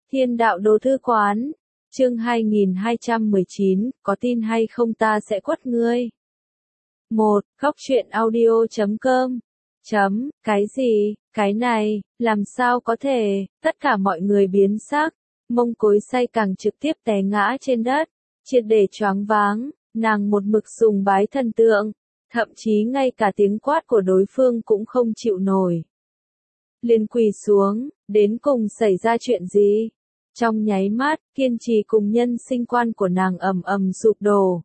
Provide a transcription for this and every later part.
Thiên đạo đồ thư quán, chương 2219, có tin hay không ta sẽ quất ngươi. 1. Góc truyện audio.com. Cái gì, cái này, làm sao có thể, tất cả mọi người biến sắc, mông cối xay càng trực tiếp té ngã trên đất, triệt để choáng váng, nàng một mực sùng bái thần tượng, thậm chí ngay cả tiếng quát của đối phương cũng không chịu nổi. Liền quỳ xuống, đến cùng xảy ra chuyện gì? Trong nháy mắt, kiên trì cùng nhân sinh quan của nàng ầm ầm sụp đổ.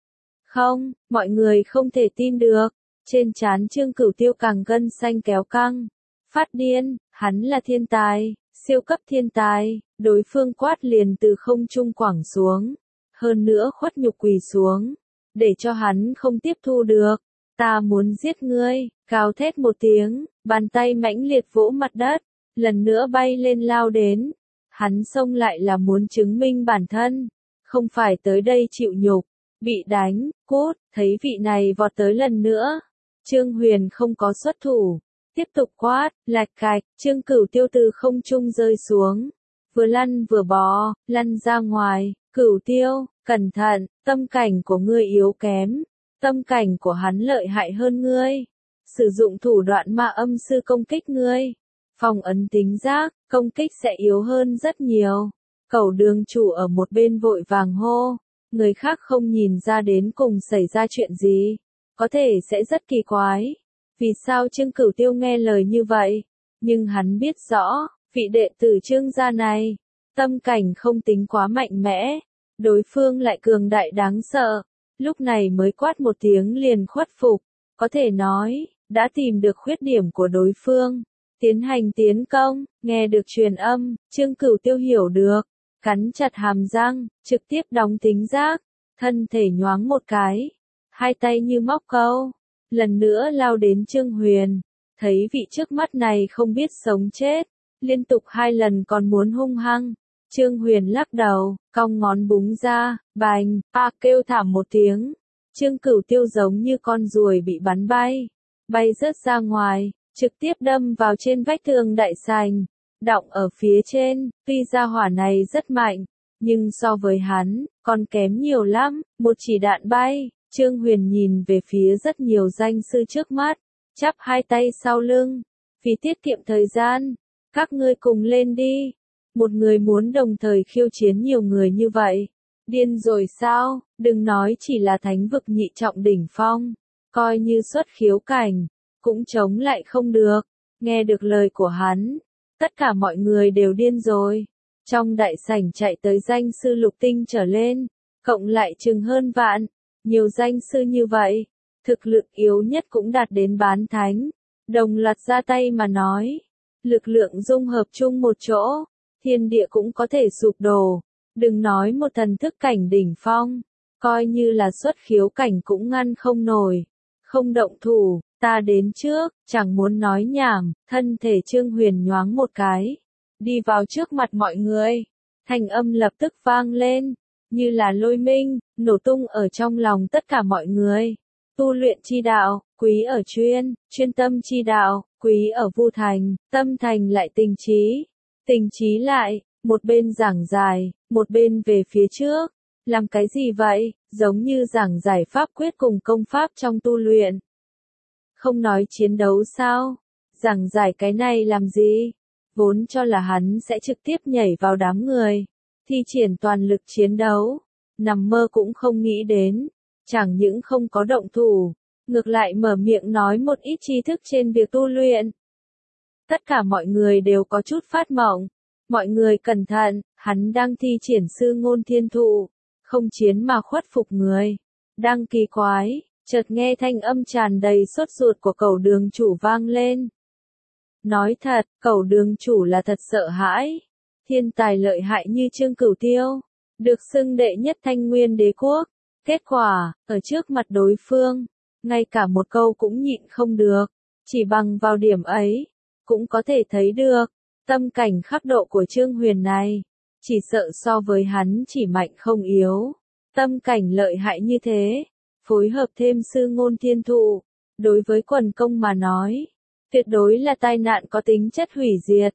Không, mọi người không thể tin được, trên trán Trương Cửu Tiêu càng gân xanh kéo căng. Phát điên, hắn là thiên tài, siêu cấp thiên tài, đối phương quát liền từ không trung quẳng xuống. Hơn nữa khuất nhục quỳ xuống, để cho hắn không tiếp thu được. Ta muốn giết ngươi, gào thét một tiếng, bàn tay mãnh liệt vỗ mặt đất, lần nữa bay lên lao đến. Hắn xông lại là muốn chứng minh bản thân, không phải tới đây chịu nhục, bị đánh, cút, thấy vị này vọt tới lần nữa. Trương Huyền không có xuất thủ, tiếp tục quát, lạch cạch, Trương Cửu Tiêu từ không trung rơi xuống, vừa lăn vừa bò, lăn ra ngoài. Cửu Tiêu, cẩn thận, tâm cảnh của ngươi yếu kém, tâm cảnh của hắn lợi hại hơn ngươi, sử dụng thủ đoạn ma âm sư công kích ngươi, phòng ấn tính giác, công kích sẽ yếu hơn rất nhiều. Cẩu Đường chủ ở một bên vội vàng hô, người khác không nhìn ra đến cùng xảy ra chuyện gì, có thể sẽ rất kỳ quái, vì sao Trương Cửu Tiêu nghe lời như vậy, nhưng hắn biết rõ, vị đệ tử Trương gia này, tâm cảnh không tính quá mạnh mẽ, đối phương lại cường đại đáng sợ, lúc này mới quát một tiếng liền khuất phục, có thể nói, đã tìm được khuyết điểm của đối phương, tiến hành tiến công. Nghe được truyền âm, Trương Cửu Tiêu hiểu được, cắn chặt hàm răng, trực tiếp đóng tính giác, thân thể nhoáng một cái, hai tay như móc câu, lần nữa lao đến Trương Huyền, thấy vị trước mắt này không biết sống chết, liên tục hai lần còn muốn hung hăng. Trương Huyền lắc đầu, cong ngón búng ra, bành, kêu thảm một tiếng. Trương Cửu Tiêu giống như con ruồi bị bắn bay rớt ra ngoài, trực tiếp đâm vào trên vách tường đại sảnh, đọng ở phía trên. Tuy gia hỏa này rất mạnh, nhưng so với hắn, còn kém nhiều lắm, một chỉ đạn bay. Trương Huyền nhìn về phía rất nhiều danh sư trước mắt, chắp hai tay sau lưng, vì tiết kiệm thời gian, các ngươi cùng lên đi. Một người muốn đồng thời khiêu chiến nhiều người như vậy, điên rồi sao? Đừng nói chỉ là thánh vực nhị trọng đỉnh phong, coi như xuất khiếu cảnh, cũng chống lại không được. Nghe được lời của hắn, tất cả mọi người đều điên rồi. Trong đại sảnh chạy tới danh sư lục tinh trở lên, cộng lại chừng hơn vạn, nhiều danh sư như vậy, thực lực yếu nhất cũng đạt đến bán thánh, đồng loạt ra tay mà nói, lực lượng dung hợp chung một chỗ, thiên địa cũng có thể sụp đổ, đừng nói một thần thức cảnh đỉnh phong, coi như là xuất khiếu cảnh cũng ngăn không nổi. Không động thủ, ta đến trước, chẳng muốn nói nhảm, thân thể Trương Huyền nhoáng một cái, đi vào trước mặt mọi người, thanh âm lập tức vang lên, như là lôi minh, nổ tung ở trong lòng tất cả mọi người. Tu luyện chi đạo, quý ở chuyên tâm chi đạo, quý ở vu thành, tâm thành lại tình trí lại, một bên giảng giải, một bên về phía trước. Làm cái gì vậy, giống như giảng giải pháp quyết cùng công pháp trong tu luyện. Không nói chiến đấu sao? Giảng giải cái này làm gì? Vốn cho là hắn sẽ trực tiếp nhảy vào đám người, thi triển toàn lực chiến đấu, nằm mơ cũng không nghĩ đến, chẳng những không có động thủ, ngược lại mở miệng nói một ít tri thức trên việc tu luyện. Tất cả mọi người đều có chút phát mộng, mọi người cẩn thận, hắn đang thi triển sư ngôn thiên thụ, không chiến mà khuất phục người. Đang kỳ quái, chợt nghe thanh âm tràn đầy sốt ruột của Cẩu Đường chủ vang lên. Nói thật, Cẩu Đường chủ là thật sợ hãi. Thiên tài lợi hại như Trương Cửu Tiêu, được xưng đệ nhất Thanh Nguyên Đế quốc, kết quả, ở trước mặt đối phương, ngay cả một câu cũng nhịn không được, chỉ bằng vào điểm ấy, cũng có thể thấy được, tâm cảnh khắc độ của Trương Huyền này, chỉ sợ so với hắn chỉ mạnh không yếu, tâm cảnh lợi hại như thế, phối hợp thêm sư ngôn thiên thụ, đối với quần công mà nói, tuyệt đối là tai nạn có tính chất hủy diệt,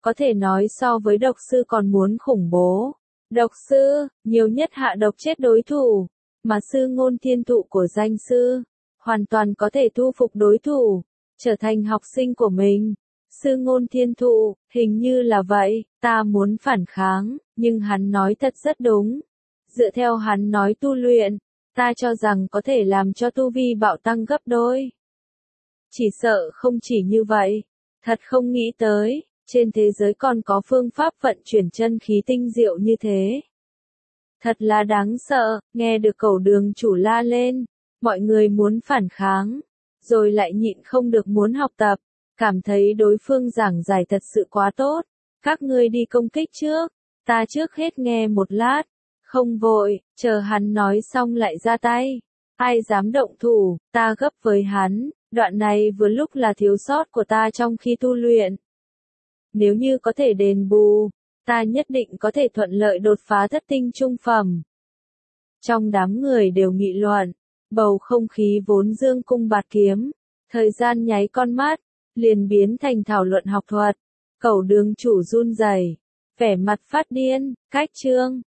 có thể nói so với độc sư còn muốn khủng bố. Độc sư, nhiều nhất hạ độc chết đối thủ, mà sư ngôn thiên thụ của danh sư, hoàn toàn có thể thu phục đối thủ, trở thành học sinh của mình. Sư ngôn thiên thụ, hình như là vậy, ta muốn phản kháng, nhưng hắn nói thật rất đúng. Dựa theo hắn nói tu luyện, ta cho rằng có thể làm cho tu vi bạo tăng gấp đôi. Chỉ sợ không chỉ như vậy, thật không nghĩ tới, trên thế giới còn có phương pháp vận chuyển chân khí tinh diệu như thế. Thật là đáng sợ, nghe được Cẩu Đường chủ la lên, mọi người muốn phản kháng, rồi lại nhịn không được muốn học tập, cảm thấy đối phương giảng giải thật sự quá tốt. Các ngươi đi công kích trước, ta trước hết nghe một lát, không vội, chờ hắn nói xong lại ra tay. Ai dám động thủ, ta gấp với hắn, đoạn này vừa lúc là thiếu sót của ta trong khi tu luyện. Nếu như có thể đền bù, ta nhất định có thể thuận lợi đột phá thất tinh trung phẩm. Trong đám người đều nghị luận, bầu không khí vốn dương cung bạt kiếm, thời gian nháy con mắt, liền biến thành thảo luận học thuật. Cẩu Đường chủ run rẩy, vẻ mặt phát điên, cách chương.